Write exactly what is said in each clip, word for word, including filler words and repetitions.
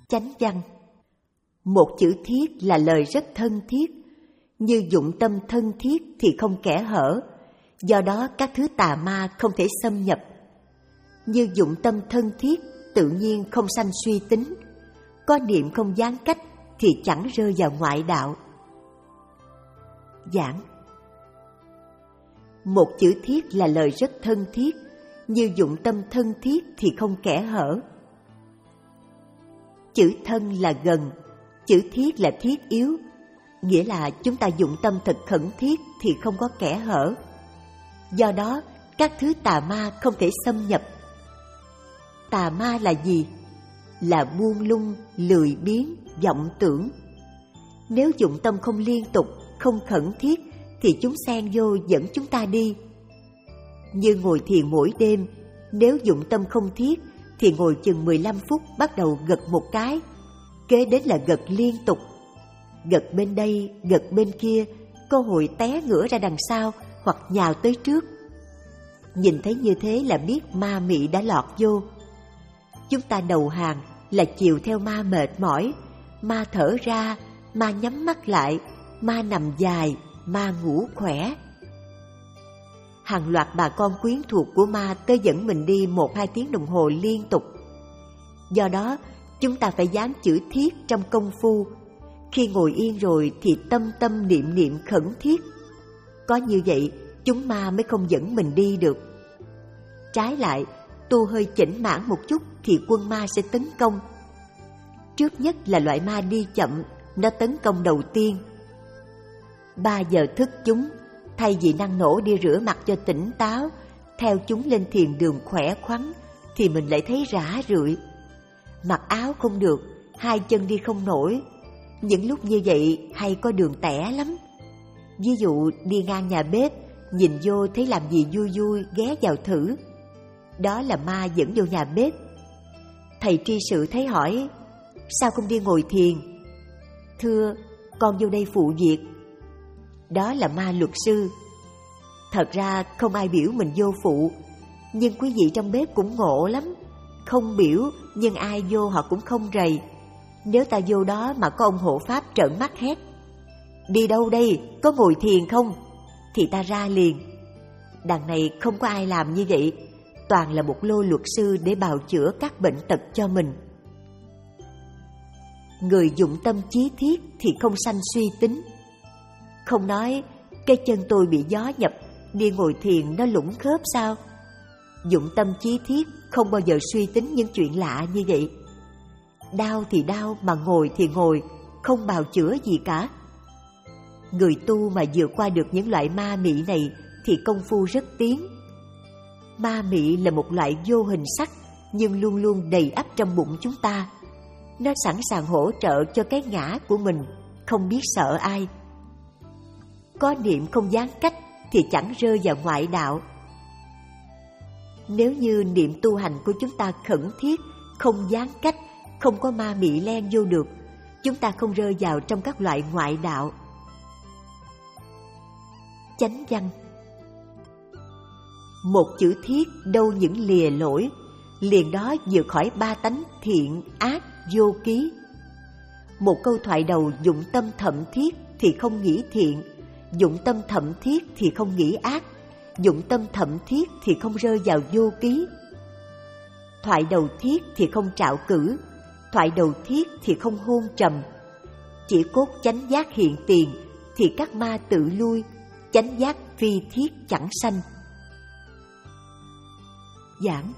Chánh văn. Một chữ thiết là lời rất thân thiết, như dụng tâm thân thiết thì không kẽ hở, do đó các thứ tà ma không thể xâm nhập. Như dụng tâm thân thiết, tự nhiên không sanh suy tính, có niệm không gián cách thì chẳng rơi vào ngoại đạo. Giảng. Một chữ thiết là lời rất thân thiết, như dụng tâm thân thiết thì không kẽ hở. Chữ thân là gần, chữ thiết là thiết yếu, nghĩa là chúng ta dụng tâm thật khẩn thiết thì không có kẽ hở. Do đó, các thứ tà ma không thể xâm nhập. Tà ma là gì? Là buông lung, lười biếng, vọng tưởng. Nếu dụng tâm không liên tục, không khẩn thiết thì chúng xen vô dẫn chúng ta đi. Như ngồi thiền mỗi đêm, nếu dụng tâm không thiết thì ngồi chừng mười lăm phút bắt đầu gật một cái, kế đến là gật liên tục. Gật bên đây, gật bên kia, cơ hội té ngửa ra đằng sau hoặc nhào tới trước. Nhìn thấy như thế là biết ma mị đã lọt vô. Chúng ta đầu hàng là chiều theo ma mệt mỏi, ma thở ra, ma nhắm mắt lại, ma nằm dài, ma ngủ khỏe. Hàng loạt bà con quyến thuộc của ma tới dẫn mình đi một hai tiếng đồng hồ liên tục. Do đó, chúng ta phải dán chữ thiết trong công phu. Khi ngồi yên rồi thì tâm tâm niệm niệm khẩn thiết. Có như vậy, chúng ma mới không dẫn mình đi được. Trái lại, tu hơi chỉnh mãn một chút thì quân ma sẽ tấn công. Trước nhất là loại ma đi chậm, nó tấn công đầu tiên. Ba giờ thức chúng, thay vì năng nổ đi rửa mặt cho tỉnh táo, theo chúng lên thiền đường khỏe khoắn, thì mình lại thấy rã rượi. Mặc áo không được, hai chân đi không nổi. Những lúc như vậy hay có đường tẻ lắm. Ví dụ đi ngang nhà bếp, nhìn vô thấy làm gì vui vui, ghé vào thử. Đó là ma dẫn vô nhà bếp. Thầy tri sự thấy hỏi, sao không đi ngồi thiền? Thưa, con vô đây phụ việc. Đó là ma luật sư. Thật ra không ai biểu mình vô phụ, nhưng quý vị trong bếp cũng ngộ lắm. Không biểu, nhưng ai vô họ cũng không rầy. Nếu ta vô đó mà có ông hộ pháp trợn mắt hét, đi đâu đây, có ngồi thiền không? Thì ta ra liền. Đằng này không có ai làm như vậy, toàn là một lô luật sư để bào chữa các bệnh tật cho mình. Người dụng tâm chí thiết thì không sanh suy tính. Không nói, cái chân tôi bị gió nhập, đi ngồi thiền nó lủng khớp sao? Dụng tâm chí thiết không bao giờ suy tính những chuyện lạ như vậy. Đau thì đau mà ngồi thì ngồi, không bào chữa gì cả. Người tu mà vượt qua được những loại ma mị này thì công phu rất tiến. Ma mị là một loại vô hình sắc, nhưng luôn luôn đầy ắp trong bụng chúng ta. Nó sẵn sàng hỗ trợ cho cái ngã của mình, không biết sợ ai. Có niệm không gián cách thì chẳng rơi vào ngoại đạo. Nếu như niệm tu hành của chúng ta khẩn thiết, không gián cách, không có ma mị len vô được, chúng ta không rơi vào trong các loại ngoại đạo. Chánh văn. Một chữ thiết đâu những lìa lỗi, liền đó vượt khỏi ba tánh thiện, ác, vô ký. Một câu thoại đầu dụng tâm thậm thiết thì không nghĩ thiện, dụng tâm thậm thiết thì không nghĩ ác, dụng tâm thậm thiết thì không rơi vào vô ký. Thoại đầu thiết thì không trạo cử, thoại đầu thiết thì không hôn trầm. Chỉ cốt chánh giác hiện tiền thì các ma tự lui, chánh giác phi thiết chẳng sanh. Giảng.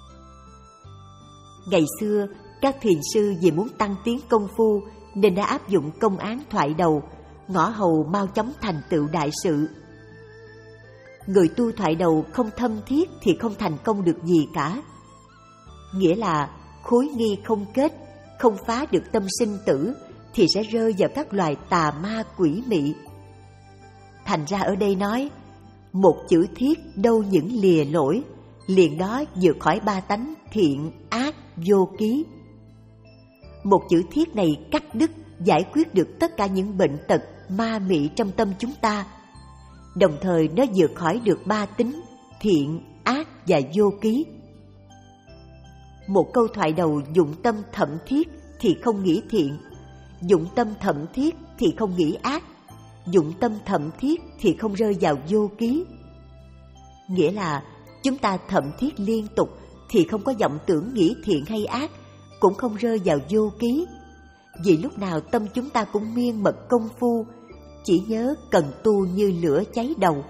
Ngày xưa, các thiền sư vì muốn tăng tiến công phu nên đã áp dụng công án thoại đầu, ngõ hầu mau chóng thành tựu đại sự. Người tu thoại đầu không thâm thiết thì không thành công được gì cả. Nghĩa là khối nghi không kết, không phá được tâm sinh tử thì sẽ rơi vào các loài tà ma quỷ mị. Thành ra ở đây nói, một chữ thiết đâu những lìa lỗi, liền đó vượt khỏi ba tánh thiện, ác, vô ký. Một chữ thiết này cắt đứt, giải quyết được tất cả những bệnh tật, ma mị trong tâm chúng ta. Đồng thời nó vượt khỏi được ba tính, thiện, ác và vô ký. Một câu thoại đầu dụng tâm thậm thiết thì không nghĩ thiện, dụng tâm thậm thiết thì không nghĩ ác, dụng tâm thậm thiết thì không rơi vào vô ký. Nghĩa là chúng ta thậm thiết liên tục thì không có vọng tưởng nghĩ thiện hay ác, cũng không rơi vào vô ký. Vì lúc nào tâm chúng ta cũng miên mật công phu, chỉ nhớ cần tu như lửa cháy đầu.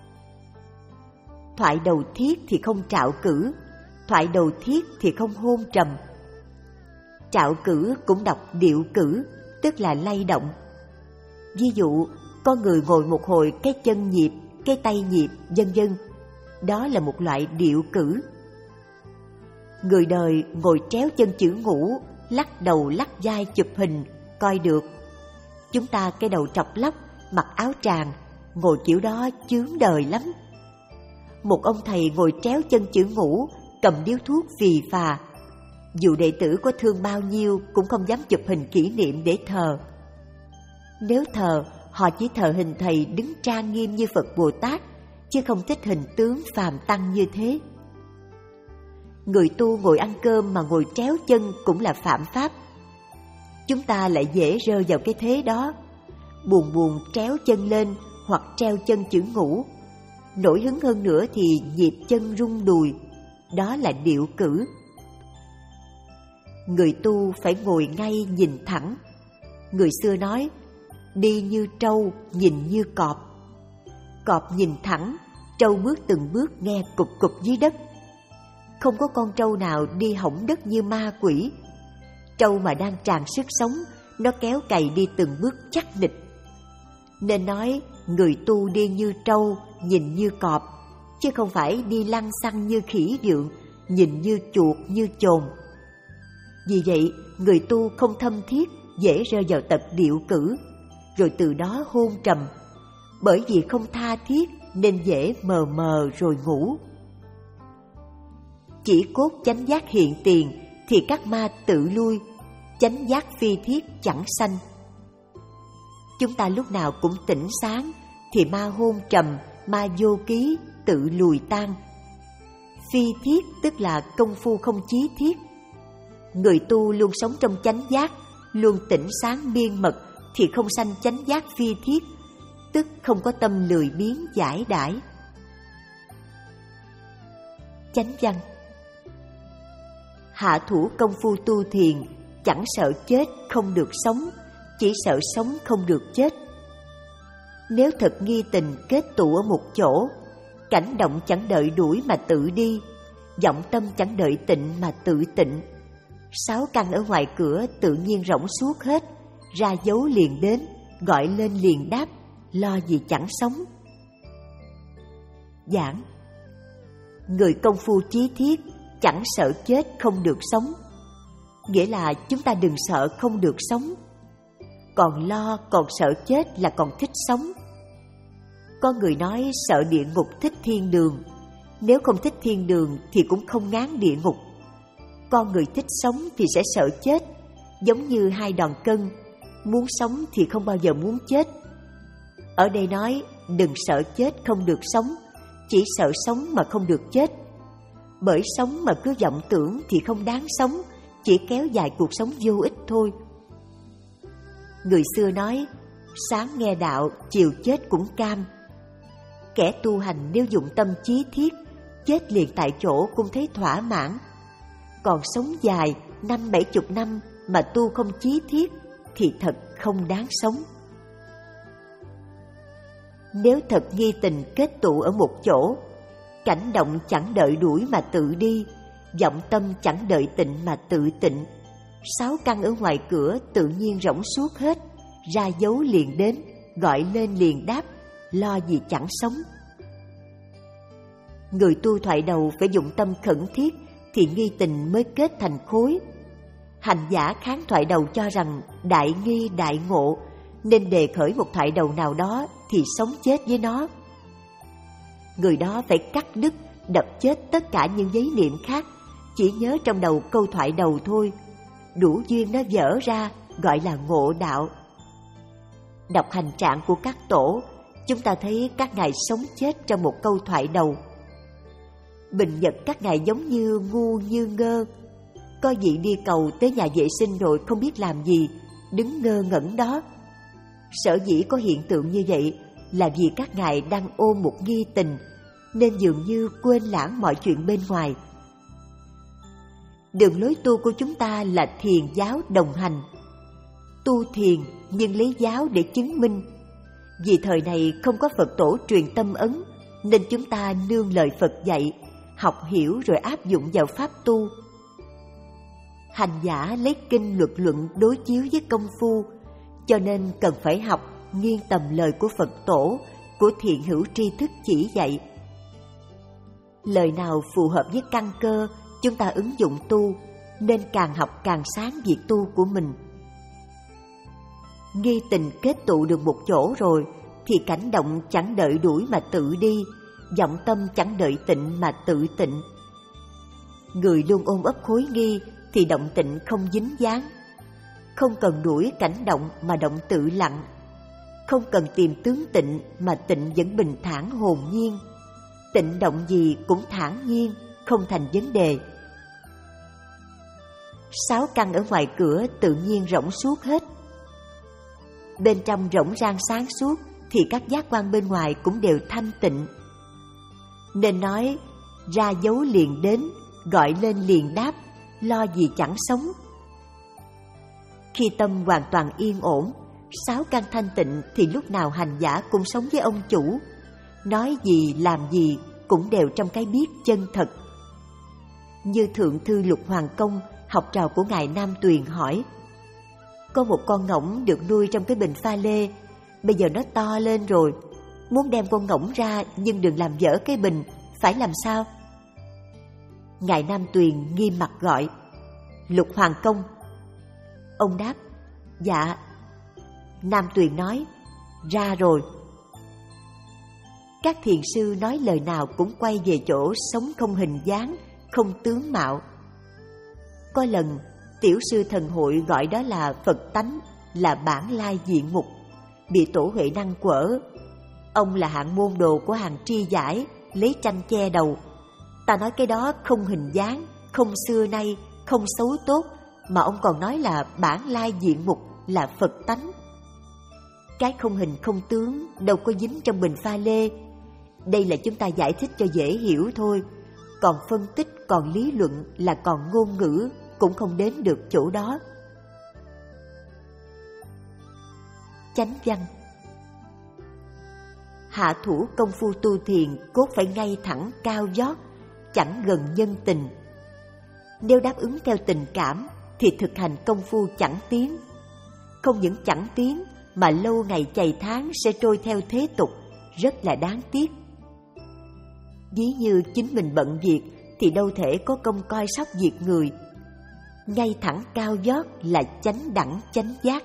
Thoại đầu thiết thì không trạo cử, thoại đầu thiết thì không hôn trầm. Trạo cử cũng đọc điệu cử, tức là lay động. Ví dụ, con người ngồi một hồi cái chân nhịp, cái tay nhịp, vân vân. Đó là một loại điệu cử. Người đời ngồi tréo chân chữ ngũ, lắc đầu lắc vai chụp hình, coi được. Chúng ta cái đầu trọc lóc, mặc áo tràng, ngồi kiểu đó chướng đời lắm. Một ông thầy ngồi tréo chân chữ ngũ, cầm điếu thuốc phì phà. Dù đệ tử có thương bao nhiêu cũng không dám chụp hình kỷ niệm để thờ. Nếu thờ, họ chỉ thờ hình thầy đứng trang nghiêm như Phật Bồ Tát, chứ không thích hình tướng phàm tăng như thế. Người tu ngồi ăn cơm mà ngồi tréo chân cũng là phạm pháp. Chúng ta lại dễ rơi vào cái thế đó, buồn buồn tréo chân lên hoặc treo chân chữ ngũ. Nổi hứng hơn nữa thì nhịp chân rung đùi, đó là điệu cử. Người tu phải ngồi ngay nhìn thẳng. Người xưa nói, đi như trâu, nhìn như cọp. Cọp nhìn thẳng, trâu bước từng bước nghe cục cục dưới đất. Không có con trâu nào đi hỏng đất như ma quỷ. Trâu mà đang tràn sức sống, nó kéo cày đi từng bước chắc nịch. Nên nói, người tu đi như trâu, nhìn như cọp, chứ không phải đi lăng xăng như khỉ dượng, nhìn như chuột, như chồn. Vì vậy, người tu không thâm thiết, dễ rơi vào tật điệu cử, rồi từ đó hôn trầm. Bởi vì không tha thiết nên dễ mờ mờ rồi ngủ. Chỉ cốt chánh giác hiện tiền thì các ma tự lui, chánh giác phi thiết chẳng sanh. Chúng ta lúc nào cũng tỉnh sáng thì ma hôn trầm, ma vô ký tự lùi tan. Phi thiết tức là công phu không chí thiết. Người tu luôn sống trong chánh giác, luôn tỉnh sáng miên mật thì không sanh chánh giác phi thiết, tức không có tâm lười biếng giải đãi. Chánh văn: hạ thủ công phu tu thiền, chẳng sợ chết không được sống, chỉ sợ sống không được chết. Nếu thật nghi tình kết tụ ở một chỗ, cảnh động chẳng đợi đuổi mà tự đi, vọng tâm chẳng đợi tịnh mà tự tịnh. Sáu căn ở ngoài cửa tự nhiên rỗng suốt hết, ra dấu liền đến, gọi lên liền đáp, lo gì chẳng sống. Giảng: người công phu chí thiết, chẳng sợ chết không được sống. Nghĩa là chúng ta đừng sợ không được sống. Còn lo, còn sợ chết là còn thích sống. Có người nói sợ địa ngục thích thiên đường. Nếu không thích thiên đường thì cũng không ngán địa ngục. Con người thích sống thì sẽ sợ chết, giống như hai đòn cân, muốn sống thì không bao giờ muốn chết. Ở đây nói đừng sợ chết không được sống, chỉ sợ sống mà không được chết. Bởi sống mà cứ vọng tưởng thì không đáng sống, chỉ kéo dài cuộc sống vô ích thôi. Người xưa nói, sáng nghe đạo, chiều chết cũng cam. Kẻ tu hành nếu dụng tâm chí thiết, chết liền tại chỗ cũng thấy thỏa mãn. Còn sống dài, năm bảy chục năm mà tu không chí thiết thì thật không đáng sống. Nếu thật nghi tình kết tụ ở một chỗ, cảnh động chẳng đợi đuổi mà tự đi, vọng tâm chẳng đợi tịnh mà tự tịnh. Sáu căn ở ngoài cửa tự nhiên rỗng suốt hết, ra dấu liền đến, gọi lên liền đáp, lo gì chẳng sống. Người tu thoại đầu phải dụng tâm khẩn thiết thì nghi tình mới kết thành khối. Hành giả kháng thoại đầu cho rằng đại nghi đại ngộ, nên đề khởi một thoại đầu nào đó thì sống chết với nó. Người đó phải cắt đứt, đập chết tất cả những giấy niệm khác, chỉ nhớ trong đầu câu thoại đầu thôi. Đủ duyên nó vỡ ra, gọi là ngộ đạo. Đọc hành trạng của các tổ, chúng ta thấy các ngài sống chết trong một câu thoại đầu. Bình nhật các ngài giống như ngu như ngơ. Có vị đi cầu tới nhà vệ sinh rồi không biết làm gì, đứng ngơ ngẩn đó. Sở dĩ có hiện tượng như vậy là vì các ngài đang ôm một nghi tình, nên dường như quên lãng mọi chuyện bên ngoài. Đường lối tu của chúng ta là thiền giáo đồng hành. Tu thiền nhưng lấy giáo để chứng minh. Vì thời này không có Phật tổ truyền tâm ấn, nên chúng ta nương lời Phật dạy, học hiểu rồi áp dụng vào pháp tu. Hành giả lấy kinh luật luận đối chiếu với công phu, cho nên cần phải học nghiêng tầm lời của Phật tổ, của thiện hữu tri thức chỉ dạy. Lời nào phù hợp với căn cơ, chúng ta ứng dụng tu, nên càng học càng sáng việc tu của mình. Nghi tình kết tụ được một chỗ rồi, thì cảnh động chẳng đợi đuổi mà tự đi, vọng tâm chẳng đợi tịnh mà tự tịnh. Người luôn ôm ấp khối nghi thì động tịnh không dính dáng. Không cần đuổi cảnh động mà động tự lặng. Không cần tìm tướng tịnh mà tịnh vẫn bình thản hồn nhiên. Tịnh động gì cũng thản nhiên, không thành vấn đề. Sáu căn ở ngoài cửa tự nhiên rỗng suốt hết. Bên trong rỗng rang sáng suốt thì các giác quan bên ngoài cũng đều thanh tịnh. Nên nói ra dấu liền đến, gọi lên liền đáp, lo gì chẳng sống. Khi tâm hoàn toàn yên ổn, sáu căn thanh tịnh thì lúc nào hành giả cũng sống với ông chủ. Nói gì làm gì cũng đều trong cái biết chân thật. Như Thượng thư Lục Hoàng Công, học trò của ngài Nam Tuyền hỏi: có một con ngỗng được nuôi trong cái bình pha lê, bây giờ nó to lên rồi, muốn đem con ngỗng ra nhưng đừng làm vỡ cái bình, phải làm sao? Ngài Nam Tuyền nghiêm mặt gọi: Lục Hoàng Công. Ông đáp: dạ. Nam Tuyền nói: ra rồi. Các thiền sư nói lời nào cũng quay về chỗ sống không hình dáng, không tướng mạo. Có lần tiểu sư Thần Hội gọi đó là Phật tánh, là bản lai diện mục, bị Tổ Huệ Năng quở. Ông là hạng môn đồ của hàng tri giải, lấy tranh che đầu. Ta nói cái đó không hình dáng, không xưa nay, không xấu tốt, mà ông còn nói là bản lai diện mục, là Phật tánh. Cái không hình không tướng đâu có dính trong bình pha lê. Đây là chúng ta giải thích cho dễ hiểu thôi, còn phân tích, còn lý luận là còn ngôn ngữ, cũng không đến được chỗ đó. Chánh văn: hạ thủ công phu tu thiền cốt phải ngay thẳng cao vót, chẳng gần nhân tình. Nếu đáp ứng theo tình cảm thì thực hành công phu chẳng tiến. Không những chẳng tiến mà lâu ngày chày tháng sẽ trôi theo thế tục, rất là đáng tiếc. Ví như chính mình bận việc thì đâu thể có công coi sóc việc người. Ngay thẳng cao vót là chánh đẳng chánh giác.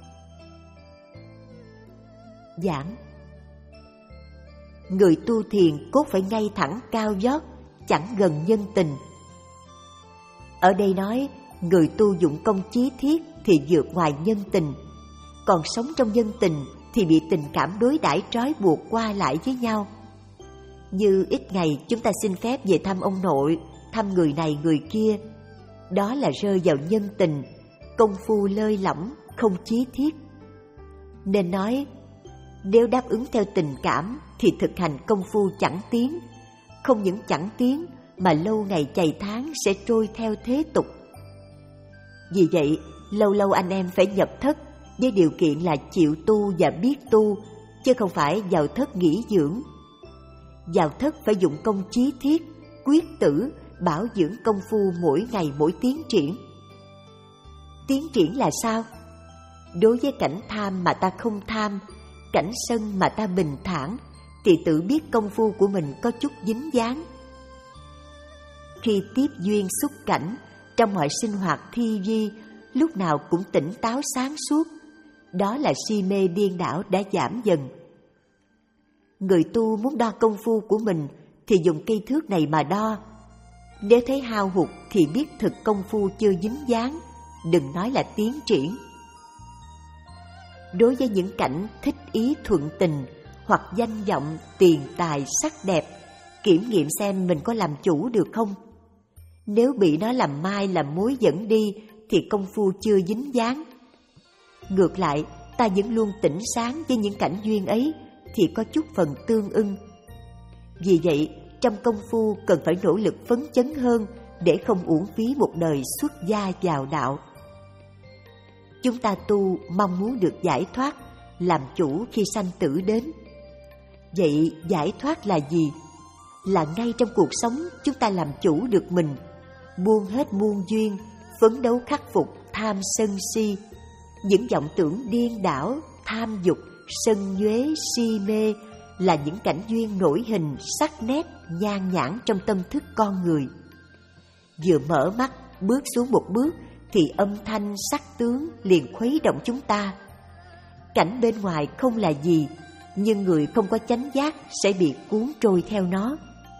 Giảng: người tu thiền cốt phải ngay thẳng cao vót, chẳng gần nhân tình. Ở đây nói người tu dụng công chí thiết thì vượt ngoài nhân tình, còn sống trong nhân tình thì bị tình cảm đối đãi trói buộc qua lại với nhau. Như ít ngày chúng ta xin phép về thăm ông nội, thăm người này người kia, đó là rơi vào nhân tình, công phu lơi lỏng, không chí thiết. Nên nói nếu đáp ứng theo tình cảm thì thực hành công phu chẳng tiến. Không những chẳng tiến mà lâu ngày chày tháng sẽ trôi theo thế tục. Vì vậy lâu lâu anh em phải nhập thất, với điều kiện là chịu tu và biết tu, chứ không phải vào thất nghỉ dưỡng. Vào thất phải dụng công chí thiết, quyết tử, bảo dưỡng công phu mỗi ngày mỗi tiến triển. Tiến triển là sao? Đối với cảnh tham mà ta không tham, cảnh sân mà ta bình thản, thì tự biết công phu của mình có chút dính dáng. Khi tiếp duyên xúc cảnh, trong mọi sinh hoạt thi vi, lúc nào cũng tỉnh táo sáng suốt, đó là si mê điên đảo đã giảm dần. Người tu muốn đo công phu của mình thì dùng cây thước này mà đo. Nếu thấy hao hụt thì biết thực công phu chưa dính dáng, đừng nói là tiến triển. Đối với những cảnh thích ý thuận tình hoặc danh vọng, tiền tài, sắc đẹp, kiểm nghiệm xem mình có làm chủ được không. Nếu bị nó làm mai làm mối dẫn đi thì công phu chưa dính dáng. Ngược lại, ta vẫn luôn tỉnh sáng với những cảnh duyên ấy thì có chút phần tương ưng. Vì vậy, trong công phu cần phải nỗ lực phấn chấn hơn để không uổng phí một đời xuất gia vào đạo. Chúng ta tu mong muốn được giải thoát, làm chủ khi sanh tử đến. Vậy giải thoát là gì? Là ngay trong cuộc sống chúng ta làm chủ được mình, buông hết muôn duyên, phấn đấu khắc phục tham sân si, những vọng tưởng điên đảo, tham dục, sân nhuế, si mê là những cảnh duyên nổi hình, sắc nét, nhan nhản trong tâm thức con người. Vừa mở mắt, bước xuống một bước thì âm thanh, sắc tướng liền khuấy động chúng ta. Cảnh bên ngoài không là gì, nhưng người không có chánh giác sẽ bị cuốn trôi theo nó.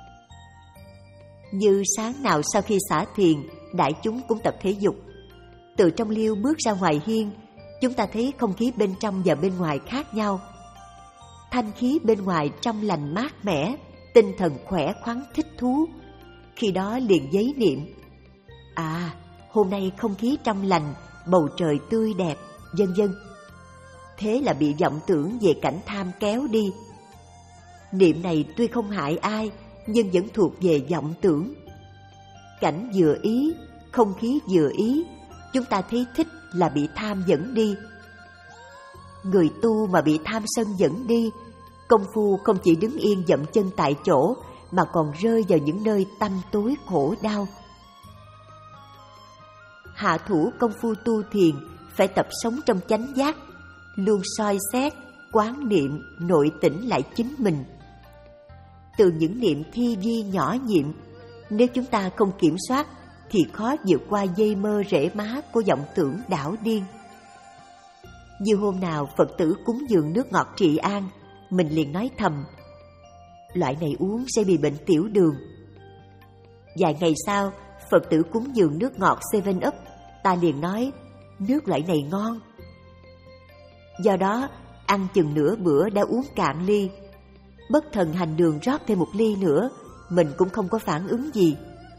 Như sáng nào sau khi xả thiền, đại chúng cũng tập thể dục. Từ trong liêu bước ra ngoài hiên, chúng ta thấy không khí bên trong và bên ngoài khác nhau. Thanh khí bên ngoài trong lành mát mẻ, tinh thần khỏe khoắn thích thú. Khi đó liền giấy niệm: à, hôm nay không khí trong lành, bầu trời tươi đẹp, vân vân. Thế là bị vọng tưởng về cảnh tham kéo đi. Niệm này tuy không hại ai, nhưng vẫn thuộc về vọng tưởng. Cảnh vừa ý, không khí vừa ý, chúng ta thấy thích là bị tham dẫn đi. Người tu mà bị tham sân dẫn đi, công phu không chỉ đứng yên dậm chân tại chỗ, mà còn rơi vào những nơi tăm tối khổ đau. Hạ thủ công phu tu thiền phải tập sống trong chánh giác, luôn soi xét, quán niệm, nội tỉnh lại chính mình. Từ những niệm thi vi nhỏ nhiệm, nếu chúng ta không kiểm soát thì khó vượt qua dây mơ rễ má của vọng tưởng đảo điên. Như hôm nào Phật tử cúng dường nước ngọt trị an, mình liền nói thầm: loại này uống sẽ bị bệnh tiểu đường. Vài ngày sau, Phật tử cúng dường nước ngọt Seven Up, ta liền nói: nước loại này ngon. Do đó, ăn chừng nửa bữa đã uống cạn ly. Bất thần hành đường rót thêm một ly nữa, mình cũng không có phản ứng gì.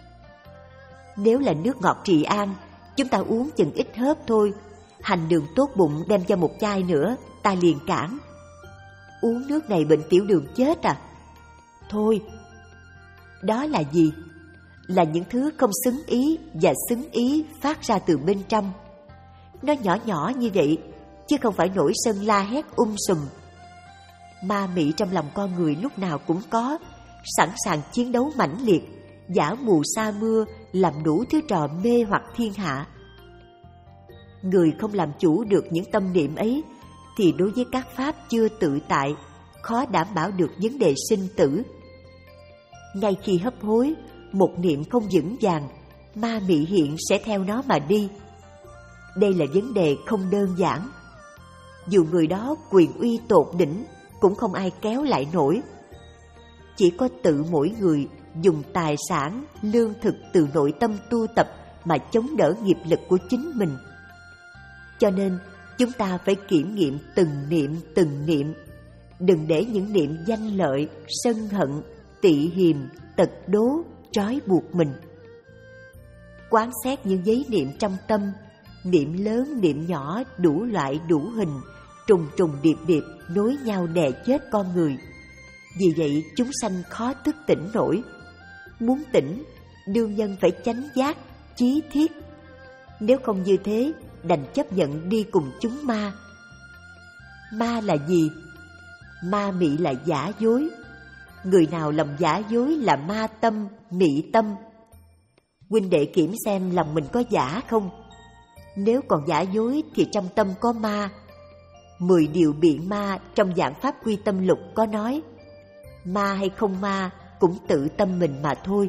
Nếu là nước ngọt trị an, chúng ta uống chừng ít hớp thôi. Hành đường tốt bụng đem cho một chai nữa, ta liền cản: uống nước này bệnh tiểu đường chết à? Thôi. Đó là gì? Là những thứ không xứng ý và xứng ý phát ra từ bên trong. Nó nhỏ nhỏ như vậy, chứ không phải nổi sân la hét um sùm. Ma mị trong lòng con người lúc nào cũng có, sẵn sàng chiến đấu mãnh liệt, giả mù sa mưa, làm đủ thứ trò mê hoặc thiên hạ. Người không làm chủ được những tâm niệm ấy, thì đối với các pháp chưa tự tại, khó đảm bảo được vấn đề sinh tử. Ngay khi hấp hối, một niệm không vững vàng, ma mị hiện sẽ theo nó mà đi. Đây là vấn đề không đơn giản. Dù người đó quyền uy tột đỉnh, cũng không ai kéo lại nổi. Chỉ có tự mỗi người dùng tài sản, lương thực từ nội tâm tu tập mà chống đỡ nghiệp lực của chính mình. Cho nên, chúng ta phải kiểm nghiệm từng niệm từng niệm, đừng để những niệm danh lợi, sân hận, tị hiềm, tật đố trói buộc mình. Quán xét những giấy niệm trong tâm, niệm lớn niệm nhỏ đủ loại đủ hình, trùng trùng điệp điệp nối nhau đè chết con người. Vì vậy chúng sanh khó thức tỉnh nổi. Muốn tỉnh, đương nhân phải chánh giác, chí thiết. Nếu không như thế, đành chấp nhận đi cùng chúng ma. Ma là gì? Ma mị là giả dối. Người nào lòng giả dối là ma tâm, mị tâm. Huynh đệ kiểm xem lòng mình có giả không? Nếu còn giả dối thì trong tâm có ma. Mười điều biện ma trong dạng pháp quy tâm lục có nói: ma hay không ma cũng tự tâm mình mà thôi.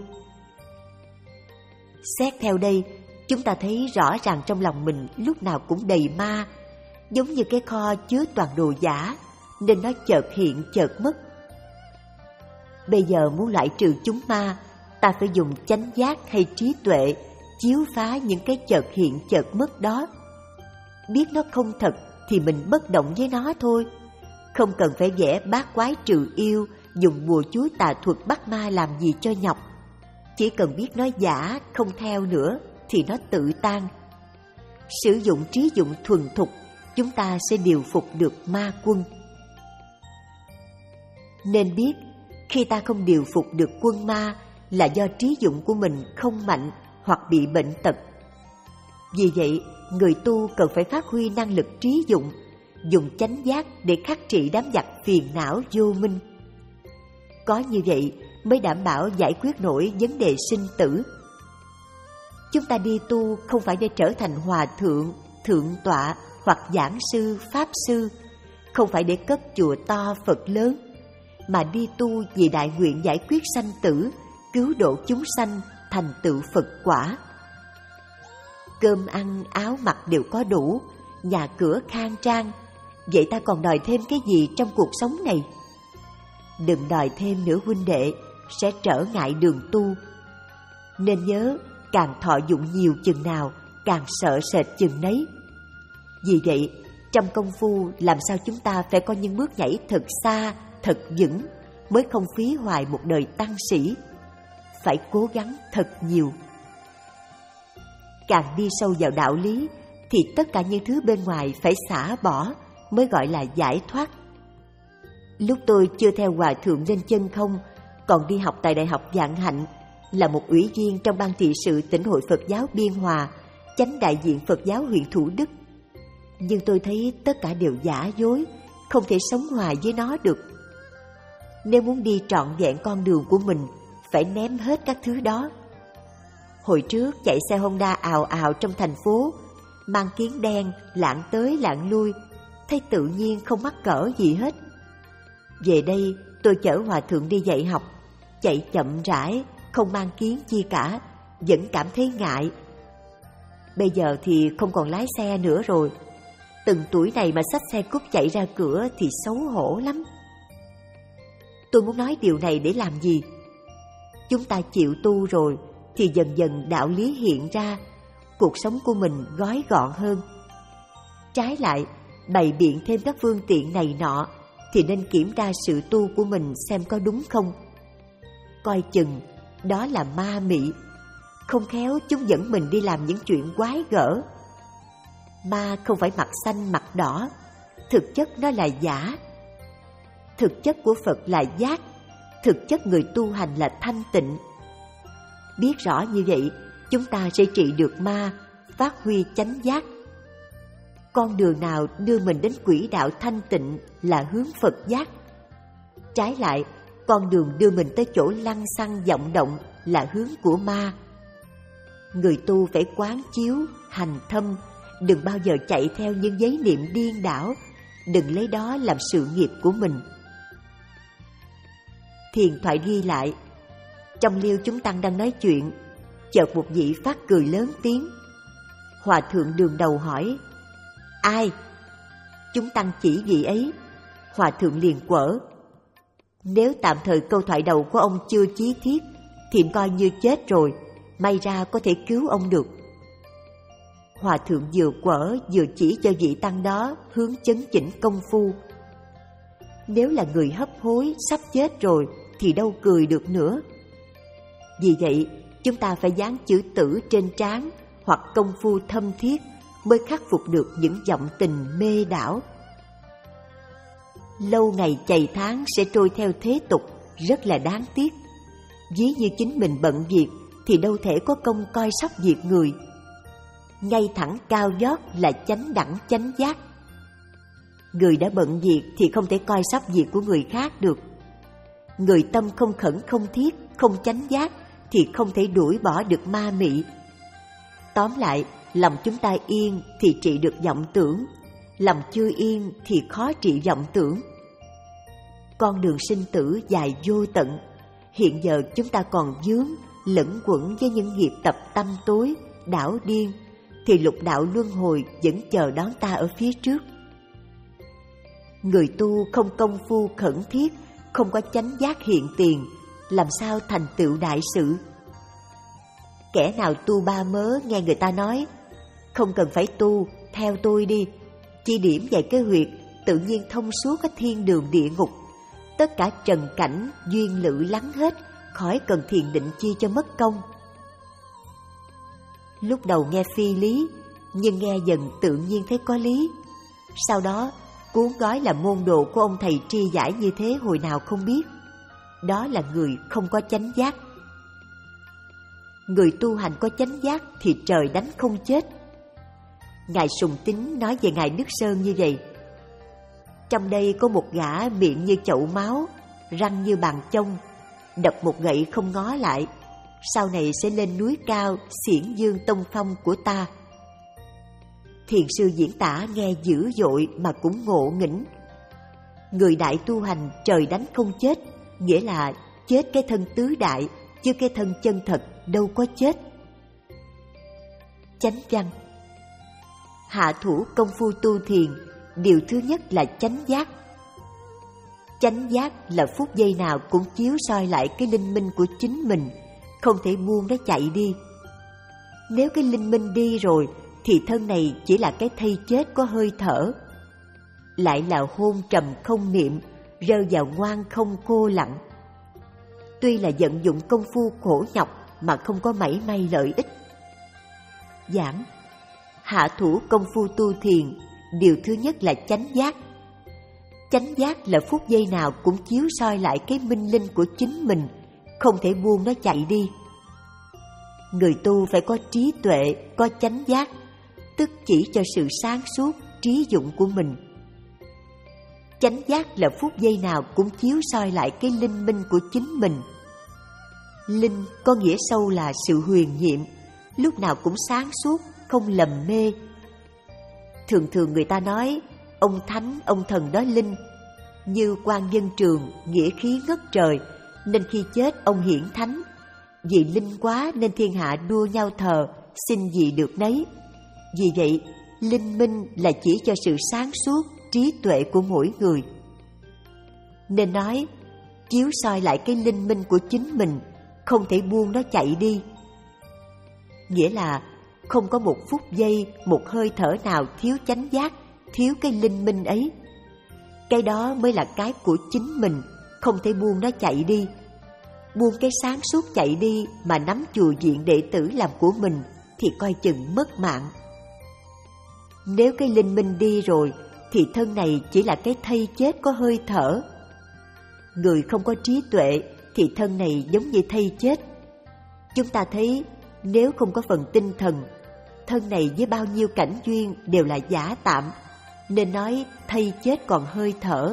Xét theo đây, chúng ta thấy rõ ràng trong lòng mình lúc nào cũng đầy ma, giống như cái kho chứa toàn đồ giả, nên nó chợt hiện chợt mất. Bây giờ muốn loại trừ chúng ma, ta phải dùng chánh giác hay trí tuệ chiếu phá những cái chợt hiện chợt mất đó. Biết nó không thật thì mình bất động với nó thôi. Không cần phải vẽ bát quái trừ yêu, dùng bùa chú tà thuật bắt ma làm gì cho nhọc. Chỉ cần biết nó giả, không theo nữa thì nó tự tan. Sử dụng trí dụng thuần thục, chúng ta sẽ điều phục được ma quân. Nên biết, khi ta không điều phục được quân ma là do trí dụng của mình không mạnh hoặc bị bệnh tật. Vì vậy, người tu cần phải phát huy năng lực trí dụng, dùng chánh giác để khắc trị đám giặc phiền não vô minh. Có như vậy mới đảm bảo giải quyết nổi vấn đề sinh tử. Chúng ta đi tu không phải để trở thành hòa thượng, thượng tọa hoặc giảng sư, pháp sư, không phải để cất chùa to Phật lớn, mà đi tu vì đại nguyện giải quyết sanh tử, cứu độ chúng sanh, thành tựu Phật quả. Cơm ăn, áo mặc đều có đủ, nhà cửa khang trang, vậy ta còn đòi thêm cái gì trong cuộc sống này? Đừng đòi thêm nữa huynh đệ, sẽ trở ngại đường tu. Nên nhớ, càng thọ dụng nhiều chừng nào, càng sợ sệt chừng nấy. Vì vậy, trong công phu làm sao chúng ta phải có những bước nhảy thật xa, thật vững, mới không phí hoài một đời tăng sĩ. Phải cố gắng thật nhiều. Càng đi sâu vào đạo lý, thì tất cả những thứ bên ngoài phải xả bỏ mới gọi là giải thoát. Lúc tôi chưa theo Hòa Thượng lên chân không, còn đi học tại Đại học Vạn Hạnh, là một ủy viên trong ban trị sự Tỉnh hội Phật giáo Biên Hòa, chánh đại diện Phật giáo huyện Thủ Đức. Nhưng tôi thấy tất cả đều giả dối, không thể sống hòa với nó được. Nếu muốn đi trọn vẹn con đường của mình, phải ném hết các thứ đó. Hồi trước chạy xe Honda ào ào trong thành phố, mang kiếng đen, lạng tới lạng lui, thấy tự nhiên không mắc cỡ gì hết. Về đây tôi chở Hòa Thượng đi dạy học, chạy chậm rãi, không mang kiếng chi cả, vẫn cảm thấy ngại. Bây giờ thì không còn lái xe nữa rồi, từng tuổi này mà xách xe cút chạy ra cửa thì xấu hổ lắm. Tôi muốn nói điều này để làm gì? Chúng ta chịu tu rồi thì dần dần đạo lý hiện ra, cuộc sống của mình gói gọn hơn. Trái lại, bày biện thêm các phương tiện này nọ thì nên kiểm tra sự tu của mình xem có đúng không. Coi chừng đó là ma mị, không khéo chúng dẫn mình đi làm những chuyện quái gở. Ma không phải mặt xanh mặt đỏ, thực chất nó là giả. Thực chất của Phật là giác, thực chất người tu hành là thanh tịnh. Biết rõ như vậy, chúng ta sẽ trị được ma, phát huy chánh giác. Con đường nào đưa mình đến quỹ đạo thanh tịnh là hướng Phật giác. Trái lại, con đường đưa mình tới chỗ lăng xăng vọng động là hướng của ma. Người tu phải quán chiếu, hành thâm, đừng bao giờ chạy theo những giấy niệm điên đảo, đừng lấy đó làm sự nghiệp của mình. Thiền thoại ghi lại, trong liêu chúng tăng đang nói chuyện, chợt một vị phát cười lớn tiếng. Hòa Thượng đường đầu hỏi, ai? Chúng tăng chỉ vị ấy. Hòa Thượng liền quở, nếu tạm thời câu thoại đầu của ông chưa chí thiết thì coi như chết rồi, may ra có thể cứu ông được. Hòa Thượng vừa quở vừa chỉ cho vị tăng đó hướng chấn chỉnh công phu. Nếu là người hấp hối sắp chết rồi thì đâu cười được nữa. Vì vậy, chúng ta phải dán chữ tử trên trán hoặc công phu thâm thiết mới khắc phục được những vọng tình mê đảo. Lâu ngày chày tháng sẽ trôi theo thế tục, rất là đáng tiếc. Ví như chính mình bận việc thì đâu thể có công coi sóc việc người. Ngay thẳng cao vót là chánh đẳng chánh giác. Người đã bận việc thì không thể coi sóc việc của người khác được. Người tâm không khẩn không thiết, không chánh giác thì không thể đuổi bỏ được ma mị. Tóm lại, lòng chúng ta yên thì trị được vọng tưởng, lòng chưa yên thì khó trị vọng tưởng. Con đường sinh tử dài vô tận, hiện giờ chúng ta còn vướng, lẫn quẩn với những nghiệp tập tâm tối, đảo điên, thì lục đạo luân hồi vẫn chờ đón ta ở phía trước. Người tu không công phu khẩn thiết, không có chánh giác hiện tiền, làm sao thành tựu đại sự? Kẻ nào tu ba mớ nghe người ta nói, không cần phải tu, theo tôi đi, chỉ điểm vài cái huyệt, tự nhiên thông suốt các thiên đường địa ngục, tất cả trần cảnh duyên lự lắng hết, khỏi cần thiền định chi cho mất công. Lúc đầu nghe phi lý, nhưng nghe dần tự nhiên thấy có lý. Sau đó, cuốn gói là môn đồ của ông thầy tri giải như thế hồi nào không biết. Đó là người không có chánh giác. Người tu hành có chánh giác thì trời đánh không chết. Ngài Sùng Tín nói về Ngài Đức Sơn như vậy: trong đây có một gã miệng như chậu máu, răng như bàn chông, đập một gậy không ngó lại, sau này sẽ lên núi cao xiển dương tông phong của ta. Thiền sư diễn tả nghe dữ dội mà cũng ngộ nghĩnh. Người đại tu hành trời đánh không chết, nghĩa là chết cái thân tứ đại, chứ cái thân chân thật đâu có chết. Chánh văn: hạ thủ công phu tu thiền, điều thứ nhất là chánh giác. Chánh giác là phút giây nào cũng chiếu soi lại cái linh minh của chính mình, không thể buông nó chạy đi. Nếu cái linh minh đi rồi thì thân này chỉ là cái thây chết có hơi thở, lại là hôn trầm không niệm, rơi vào ngoan không khô lặng. Tuy là vận dụng công phu khổ nhọc mà không có mảy may lợi ích. Giảng: hạ thủ công phu tu thiền, điều thứ nhất là chánh giác. Chánh giác là phút giây nào cũng chiếu soi lại cái minh linh của chính mình, không thể buông nó chạy đi. Người tu phải có trí tuệ, có chánh giác, tức chỉ cho sự sáng suốt, trí dụng của mình. Chánh giác là phút giây nào cũng chiếu soi lại cái linh minh của chính mình. Linh có nghĩa sâu là sự huyền nhiệm, lúc nào cũng sáng suốt, không lầm mê. Thường thường người ta nói ông thánh, ông thần đó linh, như Quan Dân Trường nghĩa khí ngất trời, nên khi chết ông hiển thánh. Vì linh quá nên thiên hạ đua nhau thờ, xin gì được nấy. Vì vậy, linh minh là chỉ cho sự sáng suốt, trí tuệ của mỗi người. Nên nói, chiếu soi lại cái linh minh của chính mình, không thể buông nó chạy đi. Nghĩa là không có một phút giây, một hơi thở nào thiếu chánh giác, thiếu cái linh minh ấy. Cái đó mới là cái của chính mình, không thể buông nó chạy đi. Buông cái sáng suốt chạy đi mà nắm chùa viện đệ tử làm của mình thì coi chừng mất mạng. Nếu cái linh minh đi rồi thì thân này chỉ là cái thây chết có hơi thở. Người không có trí tuệ thì thân này giống như thây chết. Chúng ta thấy nếu không có phần tinh thần, thân này với bao nhiêu cảnh duyên đều là giả tạm, nên nói thây chết còn hơi thở.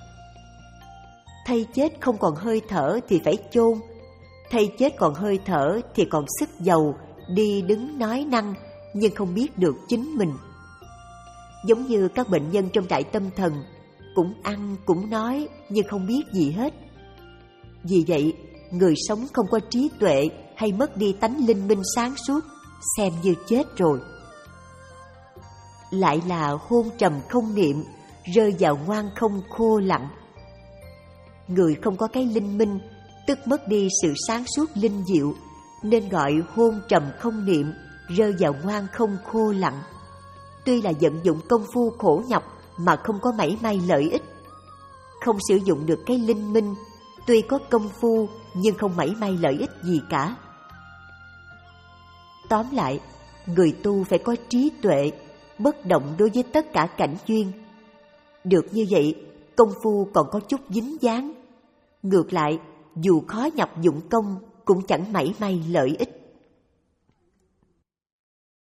Thây chết không còn hơi thở thì phải chôn, thây chết còn hơi thở thì còn sức giàu, đi đứng nói năng nhưng không biết được chính mình. Giống như các bệnh nhân trong trại tâm thần, cũng ăn cũng nói nhưng không biết gì hết. Vì vậy, người sống không có trí tuệ hay mất đi tánh linh minh sáng suốt, xem như chết rồi. Lại là hôn trầm không niệm, rơi vào ngoan không khô lặng. Người không có cái linh minh, tức mất đi sự sáng suốt linh diệu, nên gọi hôn trầm không niệm, rơi vào ngoan không khô lặng. Tuy là vận dụng công phu khổ nhọc mà không có mảy may lợi ích. Không sử dụng được cái linh minh, tuy có công phu nhưng không mảy may lợi ích gì cả. Tóm lại, người tu phải có trí tuệ, bất động đối với tất cả cảnh duyên. Được như vậy, công phu còn có chút dính dáng. Ngược lại, dù khó nhọc dụng công cũng chẳng mảy may lợi ích.